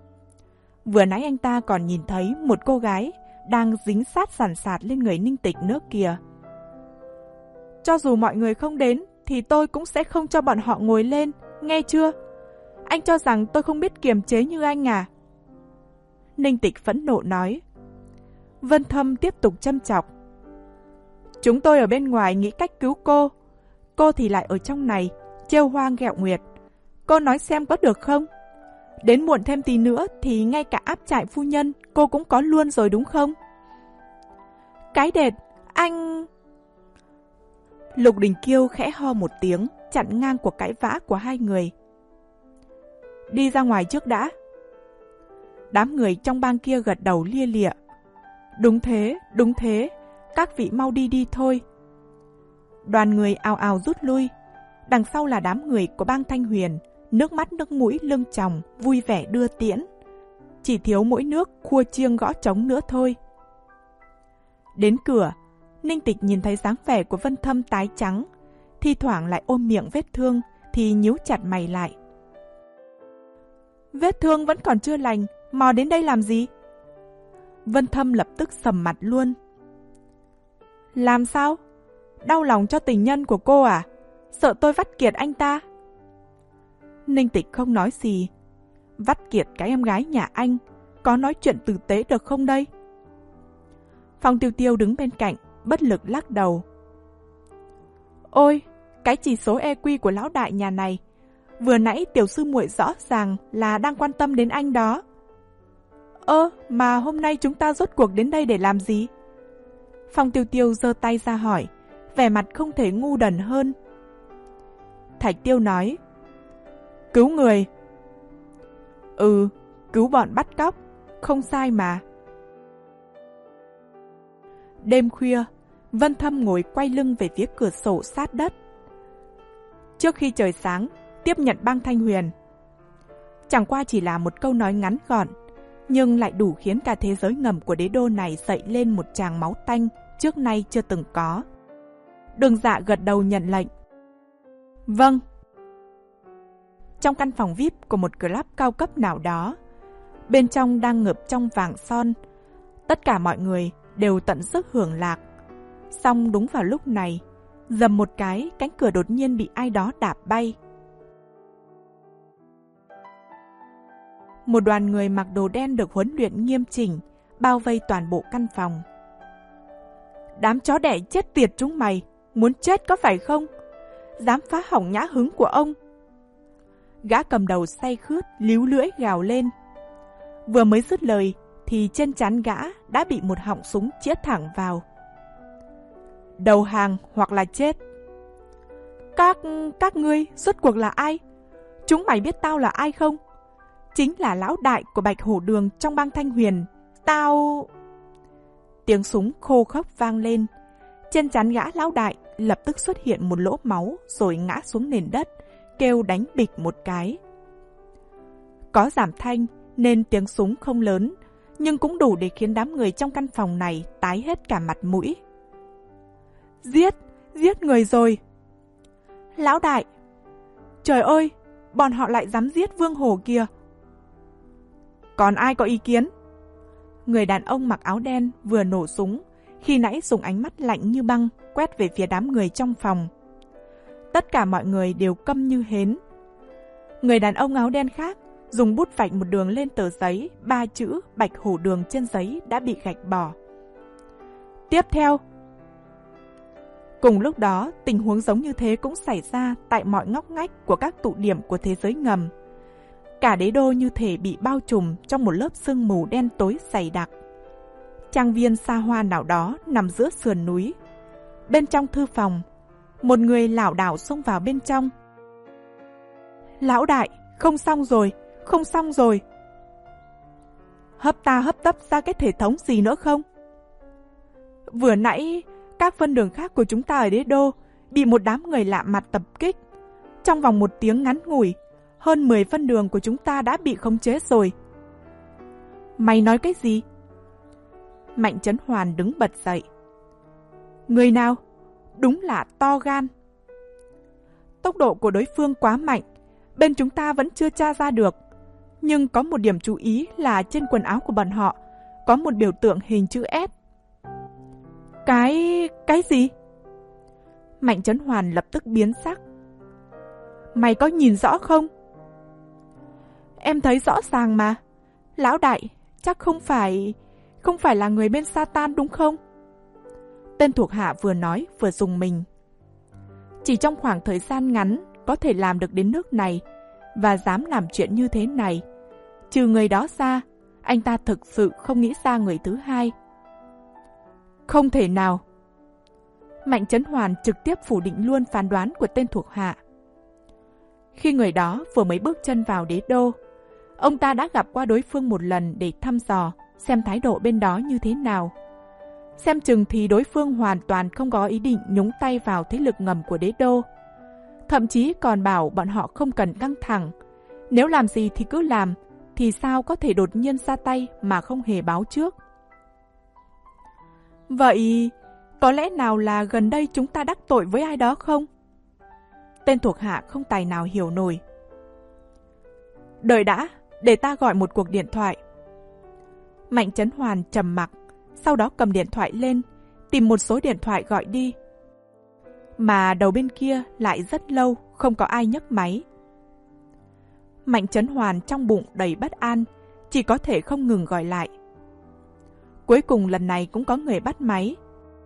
Vừa nãy anh ta còn nhìn thấy một cô gái đang dính sát sàn sạt lên người Ninh Tịch nữa kìa. Cho dù mọi người không đến thì tôi cũng sẽ không cho bọn họ ngồi lên, nghe chưa? Anh cho rằng tôi không biết kiềm chế như anh à? Ninh Tịch phẫn nộ nói. Vân Thâm tiếp tục châm chọc. Chúng tôi ở bên ngoài nghĩ cách cứu cô, cô thì lại ở trong này trêu hoa ghẹo nguyệt. Cô nói xem có được không? Đến muộn thêm tí nữa thì ngay cả áp trại phu nhân cô cũng có luôn rồi đúng không? Cái đệt, anh... Lục Đình Kiêu khẽ ho một tiếng, chặn ngang cuộc cãi vã của hai người. Đi ra ngoài trước đã. Đám người trong bang kia gật đầu lia lịa. Đúng thế, đúng thế, các vị mau đi đi thôi. Đoàn người ào ào rút lui. Đằng sau là đám người của bang Thanh Huyền, nước mắt nước mũi lưng tròng, vui vẻ đưa tiễn. Chỉ thiếu mỗi nước khua chiêng gõ trống nữa thôi. Đến cửa, Ninh Tịch nhìn thấy dáng vẻ của Vân Thâm tái trắng, thi thoảng lại ôm miệng vết thương thì nhíu chặt mày lại. Vết thương vẫn còn chưa lành, mò đến đây làm gì? Vân Thâm lập tức sầm mặt luôn. Làm sao? Đau lòng cho tình nhân của cô à? Sợ tôi vắt kiệt anh ta? Ninh Tịch không nói gì. Vắt kiệt cái em gái nhà anh, có nói chuyện tử tế được không đây? Phong Tiêu Tiêu đứng bên cạnh, bất lực lắc đầu. Ôi, cái chỉ số e quy của lão đại nhà này, vừa nãy tiểu sư muội rõ ràng là đang quan tâm đến anh đó. Ơ, mà hôm nay chúng ta rốt cuộc đến đây để làm gì? Phong Tiêu Tiêu giơ tay ra hỏi, vẻ mặt không thể ngu đần hơn. Thạch Tiêu nói, cứu người. Ừ, cứu bọn bắt cóc, không sai mà. Đêm khuya, Vân Thâm ngồi quay lưng về phía cửa sổ sát đất. Trước khi trời sáng, tiếp nhận bang Thanh Huyền. Chẳng qua chỉ là một câu nói ngắn gọn, nhưng lại đủ khiến cả thế giới ngầm của đế đô này dậy lên một tràng máu tanh trước nay chưa từng có. Đường Dạ gật đầu nhận lệnh. Vâng. Trong căn phòng vi ai pi của một club cao cấp nào đó, bên trong đang ngập trong vàng son, tất cả mọi người đều tận sức hưởng lạc. Xong đúng vào lúc này, dầm một cái, cánh cửa đột nhiên bị ai đó đạp bay. Một đoàn người mặc đồ đen được huấn luyện nghiêm chỉnh, bao vây toàn bộ căn phòng. Đám chó đẻ chết tiệt chúng mày, muốn chết có phải không? Dám phá hỏng nhã hứng của ông. Gã cầm đầu say khướt, líu lưỡi gào lên. Vừa mới dứt lời, thì trên trán gã đã bị một họng súng chĩa thẳng vào. Đầu hàng hoặc là chết. Các... các ngươi, rốt cuộc là ai? Chúng mày biết tao là ai không? Chính là lão đại của Bạch Hổ Đường trong bang Thanh Huyền. Tao... Tiếng súng khô khốc vang lên. Trên trán gã lão đại lập tức xuất hiện một lỗ máu rồi ngã xuống nền đất, kêu đánh bịch một cái. Có giảm thanh nên tiếng súng không lớn, nhưng cũng đủ để khiến đám người trong căn phòng này tái hết cả mặt mũi. Giết! Giết người rồi! Lão đại! Trời ơi! Bọn họ lại dám giết Vương Hổ kìa! Còn ai có ý kiến? Người đàn ông mặc áo đen vừa nổ súng, khi nãy dùng ánh mắt lạnh như băng quét về phía đám người trong phòng. Tất cả mọi người đều câm như hến. Người đàn ông áo đen khác dùng bút vạch một đường lên tờ giấy, ba chữ Bạch Hổ Đường trên giấy đã bị gạch bỏ. Tiếp theo. Cùng lúc đó, tình huống giống như thế cũng xảy ra tại mọi ngóc ngách của các tụ điểm của thế giới ngầm. Cả đế đô như thể bị bao trùm trong một lớp sương mù đen tối dày đặc. Trang viên xa hoa nào đó nằm giữa sườn núi. Bên trong thư phòng, một người lảo đảo xông vào bên trong. Lão đại, không xong rồi, không xong rồi. Hấp ta hấp tấp ra cái thể thống gì nữa không? Vừa nãy, các phân đường khác của chúng ta ở đế đô bị một đám người lạ mặt tập kích. Trong vòng một tiếng ngắn ngủi, hơn mười phân đường của chúng ta đã bị khống chế rồi. Mày nói cái gì? Mạnh Chấn Hoàn đứng bật dậy. Người nào? Đúng là to gan. Tốc độ của đối phương quá mạnh, bên chúng ta vẫn chưa tra ra được. Nhưng có một điểm chú ý là trên quần áo của bọn họ có một biểu tượng hình chữ S. Cái... cái gì? Mạnh Chấn Hoàn lập tức biến sắc. Mày có nhìn rõ không? Em thấy rõ ràng mà. Lão đại, chắc không phải... không phải là người bên Satan đúng không? Tên thuộc hạ vừa nói vừa rùng mình. Chỉ trong khoảng thời gian ngắn có thể làm được đến nước này và dám làm chuyện như thế này. Trừ người đó ra, anh ta thực sự không nghĩ ra người thứ hai. Không thể nào. Mạnh Chấn Hoàn trực tiếp phủ định luôn phán đoán của tên thuộc hạ. Khi người đó vừa mới bước chân vào đế đô, ông ta đã gặp qua đối phương một lần để thăm dò xem thái độ bên đó như thế nào. Xem chừng thì đối phương hoàn toàn không có ý định nhúng tay vào thế lực ngầm của đế đô. Thậm chí còn bảo bọn họ không cần căng thẳng. Nếu làm gì thì cứ làm, thì sao có thể đột nhiên ra tay mà không hề báo trước. Vậy, có lẽ nào là gần đây chúng ta đắc tội với ai đó không? Tên thuộc hạ không tài nào hiểu nổi. Đợi đã, để ta gọi một cuộc điện thoại. Mạnh Chấn Hoàn trầm mặc, sau đó cầm điện thoại lên, tìm một số điện thoại gọi đi. Mà đầu bên kia lại rất lâu không có ai nhấc máy. Mạnh Chấn Hoàn trong bụng đầy bất an, chỉ có thể không ngừng gọi lại. Cuối cùng lần này cũng có người bắt máy.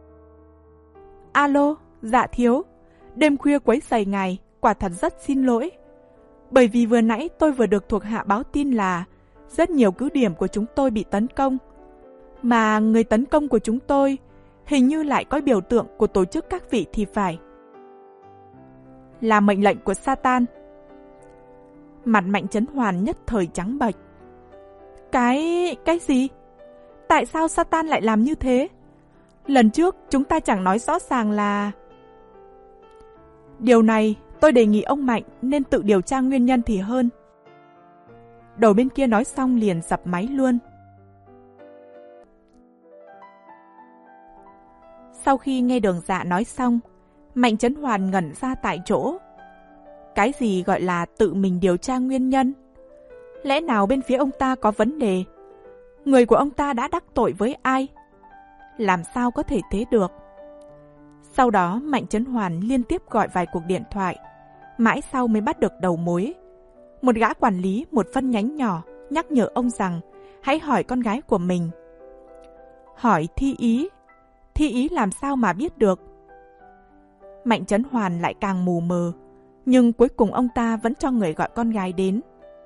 Alo, dạ thiếu, đêm khuya quấy rầy ngài, quả thật rất xin lỗi. Bởi vì vừa nãy tôi vừa được thuộc hạ báo tin là rất nhiều cứ điểm của chúng tôi bị tấn công. Mà người tấn công của chúng tôi hình như lại có biểu tượng của tổ chức các vị thì phải. Là mệnh lệnh của Satan. Mặt Mạnh Chấn Hoàn nhất thời trắng bệch. Cái... cái gì? Tại sao Satan lại làm như thế? Lần trước chúng ta chẳng nói rõ ràng là... Điều này tôi đề nghị ông Mạnh nên tự điều tra nguyên nhân thì hơn. Đầu bên kia nói xong liền dập máy luôn. Sau khi nghe Đường Dạ nói xong, Mạnh Chấn Hoàn ngẩn ra tại chỗ. Cái gì gọi là tự mình điều tra nguyên nhân? Lẽ nào bên phía ông ta có vấn đề? Người của ông ta đã đắc tội với ai? Làm sao có thể thế được? Sau đó Mạnh Chấn Hoàn liên tiếp gọi vài cuộc điện thoại, mãi sau mới bắt được đầu mối. Một gã quản lý một phân nhánh nhỏ nhắc nhở ông rằng hãy hỏi con gái của mình. Hỏi Thi Ý. Thi Ý làm sao mà biết được? Mạnh Chấn Hoàn lại càng mù mờ, nhưng cuối cùng ông ta vẫn cho người gọi con gái đến.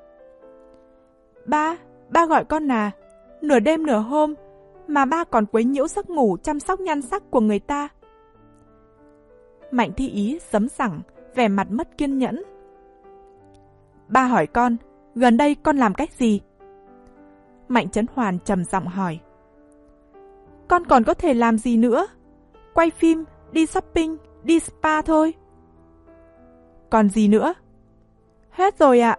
Ba, ba gọi con à? Nửa đêm nửa hôm mà ba còn quấy nhiễu giấc ngủ chăm sóc nhan sắc của người ta. Mạnh Thi Ý sấm sẳng, vẻ mặt mất kiên nhẫn. Ba hỏi con, gần đây con làm cách gì? Mạnh Chấn Hoàn trầm giọng hỏi. Con còn có thể làm gì nữa? Quay phim, đi shopping, đi spa thôi. Còn gì nữa? Hết rồi ạ.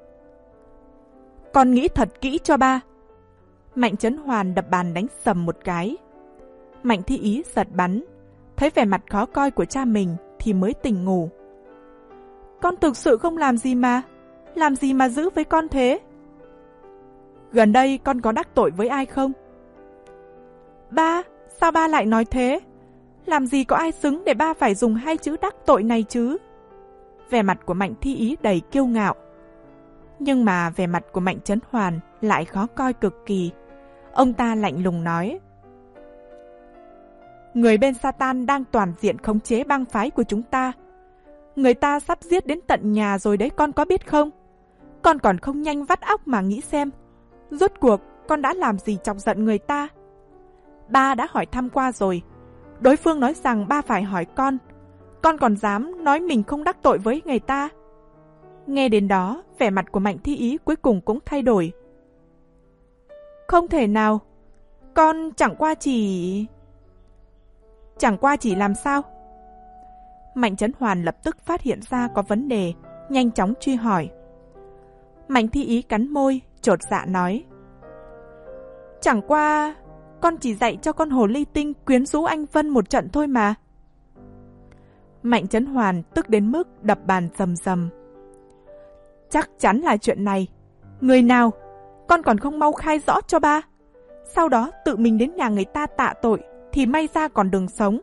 Con nghĩ thật kỹ cho ba. Mạnh Chấn Hoàn đập bàn đánh sầm một cái. Mạnh Thi Ý giật bắn, thấy vẻ mặt khó coi của cha mình thì mới tỉnh ngủ. Con thực sự không làm gì mà. Làm gì mà giữ với con thế? Gần đây con có đắc tội với ai không? Ba, sao ba lại nói thế? Làm gì có ai xứng để ba phải dùng hai chữ đắc tội này chứ? Vẻ mặt của Mạnh Thi Ý đầy kiêu ngạo. Nhưng mà vẻ mặt của Mạnh Chấn Hoàn lại khó coi cực kỳ. Ông ta lạnh lùng nói. Người bên Satan đang toàn diện khống chế bang phái của chúng ta. Người ta sắp giết đến tận nhà rồi đấy, con có biết không? Con còn không nhanh vắt óc mà nghĩ xem, rốt cuộc con đã làm gì chọc giận người ta? Ba đã hỏi thăm qua rồi. Đối phương nói rằng ba phải hỏi con. Con còn dám nói mình không đắc tội với người ta? Nghe đến đó, vẻ mặt của Mạnh Thi Ý cuối cùng cũng thay đổi. Không thể nào. Con chẳng qua chỉ... Chẳng qua chỉ làm sao? Mạnh Chấn Hoàn lập tức phát hiện ra có vấn đề, nhanh chóng truy hỏi. Mạnh Thi Ý cắn môi, chột dạ nói. Chẳng qua, con chỉ dạy cho con hồ ly tinh quyến rũ anh Vân một trận thôi mà. Mạnh Chấn Hoàn tức đến mức đập bàn rầm rầm. Chắc chắn là chuyện này. Người nào? Con còn không mau khai rõ cho ba. Sau đó tự mình đến nhà người ta tạ tội thì may ra còn đường sống.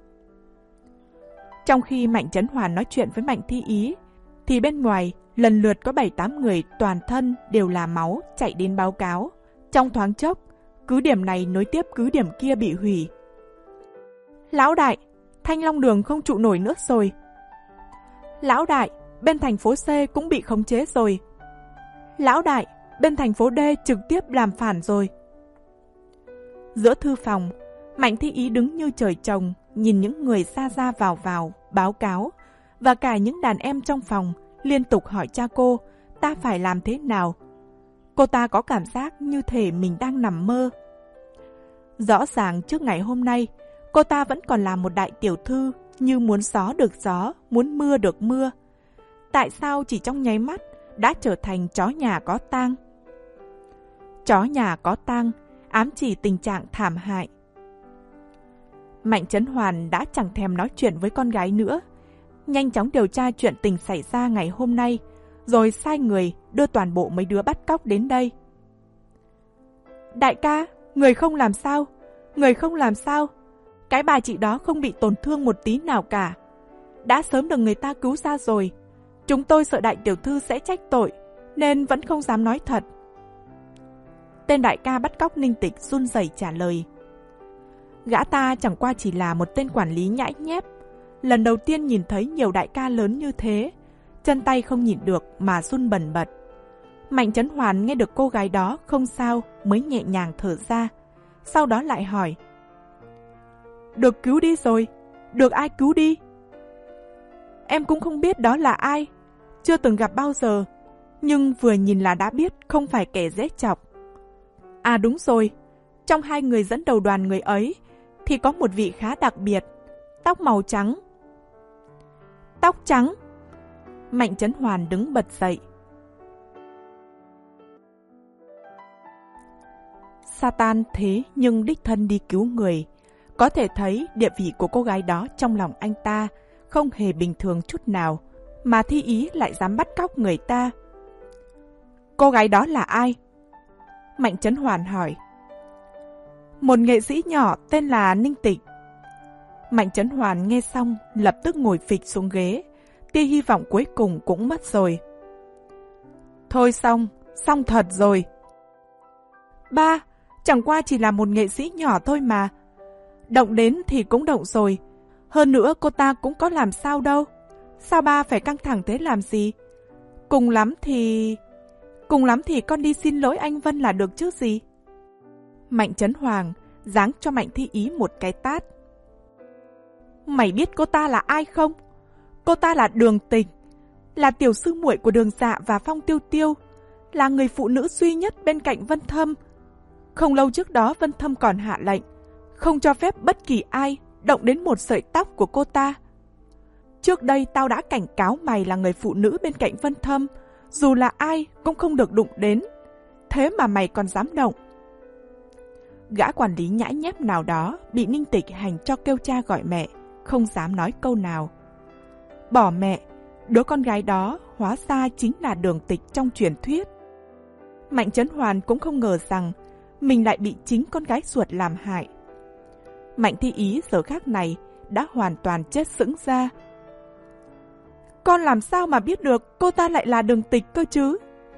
Trong khi Mạnh Chấn Hoàn nói chuyện với Mạnh Thi Ý, thì bên ngoài lần lượt có bảy tám người toàn thân đều là máu chạy đến báo cáo. Trong thoáng chốc, cứ điểm này nối tiếp cứ điểm kia bị hủy. Lão đại, Thanh Long Đường không trụ nổi nữa rồi. Lão đại, bên thành phố C cũng bị khống chế rồi. Lão đại, bên thành phố D trực tiếp làm phản rồi. Giữa thư phòng, Mạnh Thi Ý đứng như trời trồng, nhìn những người ra ra vào vào, báo cáo, và cả những đàn em trong phòng liên tục hỏi cha cô, ta phải làm thế nào? Cô ta có cảm giác như thể mình đang nằm mơ. Rõ ràng trước ngày hôm nay, cô ta vẫn còn là một đại tiểu thư, như muốn gió được gió, muốn mưa được mưa. Tại sao chỉ trong nháy mắt đã trở thành chó nhà có tang? Chó nhà có tang, ám chỉ tình trạng thảm hại. Mạnh Chấn Hoàn đã chẳng thèm nói chuyện với con gái nữa, nhanh chóng điều tra chuyện tình xảy ra ngày hôm nay, rồi sai người đưa toàn bộ mấy đứa bắt cóc đến đây. Đại ca, người không làm sao, người không làm sao. Cái bà chị đó không bị tổn thương một tí nào cả. Đã sớm được người ta cứu ra rồi. Chúng tôi sợ đại tiểu thư sẽ trách tội, nên vẫn không dám nói thật. Tên đại ca bắt cóc Ninh Tịch run rẩy trả lời. Gã ta chẳng qua chỉ là một tên quản lý nhãi nhép. Lần đầu tiên nhìn thấy nhiều đại ca lớn như thế, chân tay không nhịn được mà run bần bật. Mạnh Chấn Hoàn nghe được cô gái đó không sao mới nhẹ nhàng thở ra, sau đó lại hỏi. Được cứu đi rồi, được ai cứu đi? Em cũng không biết đó là ai, chưa từng gặp bao giờ, nhưng vừa nhìn là đã biết không phải kẻ dễ chọc. À đúng rồi, trong hai người dẫn đầu đoàn người ấy thì có một vị khá đặc biệt, tóc màu trắng. Tóc trắng? Mạnh Chấn Hoàn đứng bật dậy. Satan thế nhưng đích thân đi cứu người, có thể thấy địa vị của cô gái đó trong lòng anh ta không hề bình thường chút nào, mà Thi Ý lại dám bắt cóc người ta. Cô gái đó là ai? Mạnh Chấn Hoàn hỏi. Một nghệ sĩ nhỏ tên là Ninh Tịch. Mạnh Chấn Hoàn nghe xong lập tức ngồi phịch xuống ghế, tia hy vọng cuối cùng cũng mất rồi. Thôi xong, xong thật rồi. Ba, chẳng qua chỉ là một nghệ sĩ nhỏ thôi mà. Động đến thì cũng động rồi. Hơn nữa cô ta cũng có làm sao đâu. Sao ba phải căng thẳng thế làm gì? Cùng lắm thì... Cùng lắm thì con đi xin lỗi anh Vân là được chứ gì? Mạnh Chấn Hoàng giáng cho Mạnh Thi Ý một cái tát. Mày biết cô ta là ai không? Cô ta là Đường Tình, là tiểu sư muội của Đường Dạ và Phong Tiêu Tiêu, là người phụ nữ duy nhất bên cạnh Vân Thâm. Không lâu trước đó Vân Thâm còn hạ lệnh không cho phép bất kỳ ai động đến một sợi tóc của cô ta. Trước đây tao đã cảnh cáo mày là người phụ nữ bên cạnh Vân Thâm, dù là ai cũng không được đụng đến. Thế mà mày còn dám động. Gã quản lý nhãi nhép nào đó bị Ninh Tịch hành cho kêu cha gọi mẹ, không dám nói câu nào. Bỏ mẹ, đứa con gái đó hóa ra chính là Đường Tịch trong truyền thuyết. Mạnh Chấn Hoàn cũng không ngờ rằng mình lại bị chính con gái ruột làm hại. Mạnh Thi Ý giờ khác này đã hoàn toàn chết sững ra. Con làm sao mà biết được cô ta lại là Đường Tịch cơ chứ?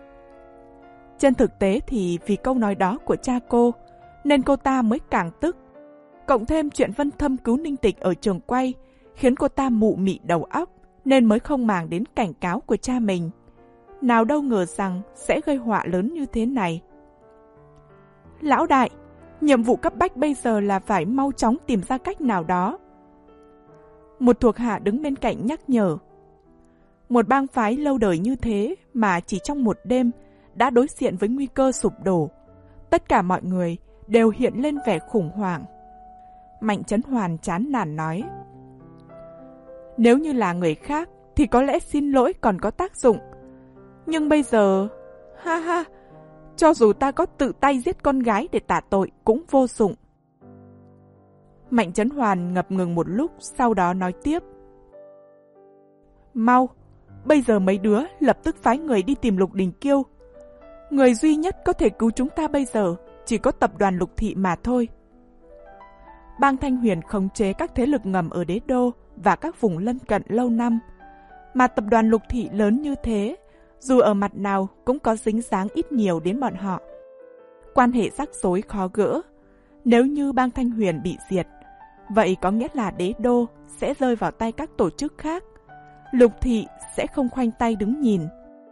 Trên thực tế thì vì câu nói đó của cha cô nên cô ta mới càng tức. Cộng thêm chuyện Vân Thâm cứu Ninh Tịch ở trường quay khiến cô ta mụ mị đầu óc, nên mới không màng đến cảnh cáo của cha mình. Nào đâu ngờ rằng sẽ gây họa lớn như thế này. Lão đại, nhiệm vụ cấp bách bây giờ là phải mau chóng tìm ra cách nào đó. Một thuộc hạ đứng bên cạnh nhắc nhở. Một bang phái lâu đời như thế mà chỉ trong một đêm đã đối diện với nguy cơ sụp đổ. Tất cả mọi người đều hiện lên vẻ khủng hoảng. Mạnh Chấn Hoàn chán nản nói. Nếu như là người khác thì có lẽ xin lỗi còn có tác dụng. Nhưng bây giờ... Ha ha! Cho dù ta có tự tay giết con gái để tạ tội cũng vô dụng. Mạnh Chấn Hoàn ngập ngừng một lúc, sau đó nói tiếp. Mau! Bây giờ mấy đứa lập tức phái người đi tìm Lục Đình Kiêu. Người duy nhất có thể cứu chúng ta bây giờ chỉ có tập đoàn Lục Thị mà thôi. Bang Thanh Huyền khống chế các thế lực ngầm ở đế đô và các vùng lân cận lâu năm, mà tập đoàn Lục Thị lớn như thế, dù ở mặt nào cũng có dính dáng ít nhiều đến bọn họ. Quan hệ rắc rối khó gỡ. Nếu như bang Thanh Huyền bị diệt, vậy có nghĩa là đế đô sẽ rơi vào tay các tổ chức khác. Lục Thị sẽ không khoanh tay đứng nhìn.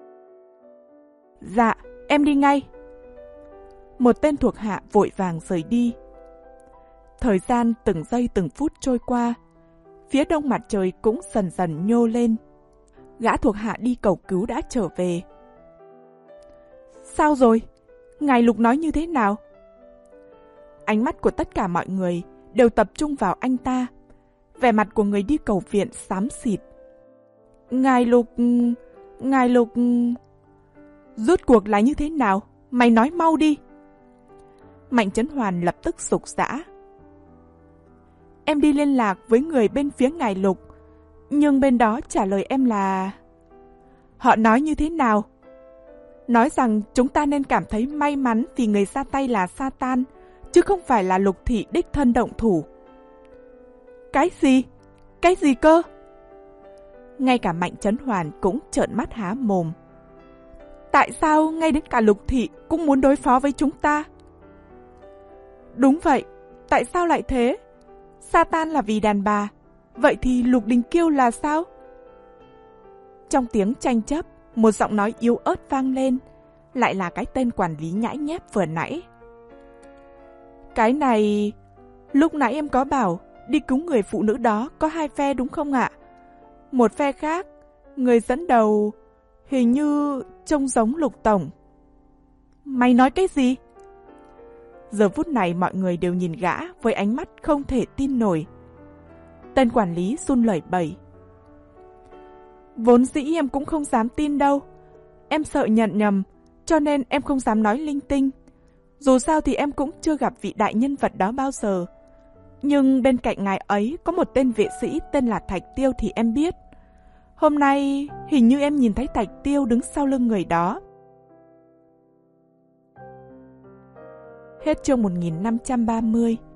Dạ, em đi ngay. Một tên thuộc hạ vội vàng rời đi. Thời gian từng giây từng phút trôi qua, phía đông mặt trời cũng dần dần nhô lên. Gã thuộc hạ đi cầu cứu đã trở về. Sao rồi? Ngài Lục nói như thế nào? Ánh mắt của tất cả mọi người đều tập trung vào anh ta. Vẻ mặt của người đi cầu viện xám xịt. Ngài Lục... Ngài Lục... Rốt cuộc là như thế nào? Mày nói mau đi. Mạnh Chấn Hoàn lập tức sục sã. Em đi liên lạc với người bên phía ngài Lục, nhưng bên đó trả lời em là... Họ nói như thế nào? Nói rằng chúng ta nên cảm thấy may mắn vì người ra tay là Satan, chứ không phải là Lục Thị đích thân động thủ. Cái gì? Cái gì cơ? Ngay cả Mạnh Chấn Hoàn cũng trợn mắt há mồm. Tại sao ngay đến cả Lục Thị cũng muốn đối phó với chúng ta? Đúng vậy, tại sao lại thế? Satan là vì đàn bà, vậy thì Lục Đình Kiêu là sao? Trong tiếng tranh chấp, một giọng nói yếu ớt vang lên, lại là cái tên quản lý nhãi nhép vừa nãy. Cái này... Lúc nãy em có bảo đi cứu người phụ nữ đó có hai phe đúng không ạ? Một phe khác, người dẫn đầu hình như trông giống Lục Tổng. Mày nói cái gì? Giờ phút này mọi người đều nhìn gã với ánh mắt không thể tin nổi. Tên quản lý run lẩy bẩy. Vốn dĩ em cũng không dám tin đâu. Em sợ nhận nhầm, cho nên em không dám nói linh tinh. Dù sao thì em cũng chưa gặp vị đại nhân vật đó bao giờ. Nhưng bên cạnh ngài ấy có một tên vệ sĩ tên là Thạch Tiêu thì em biết. Hôm nay hình như em nhìn thấy Thạch Tiêu đứng sau lưng người đó. Hết chương một nghìn năm trăm ba mươi.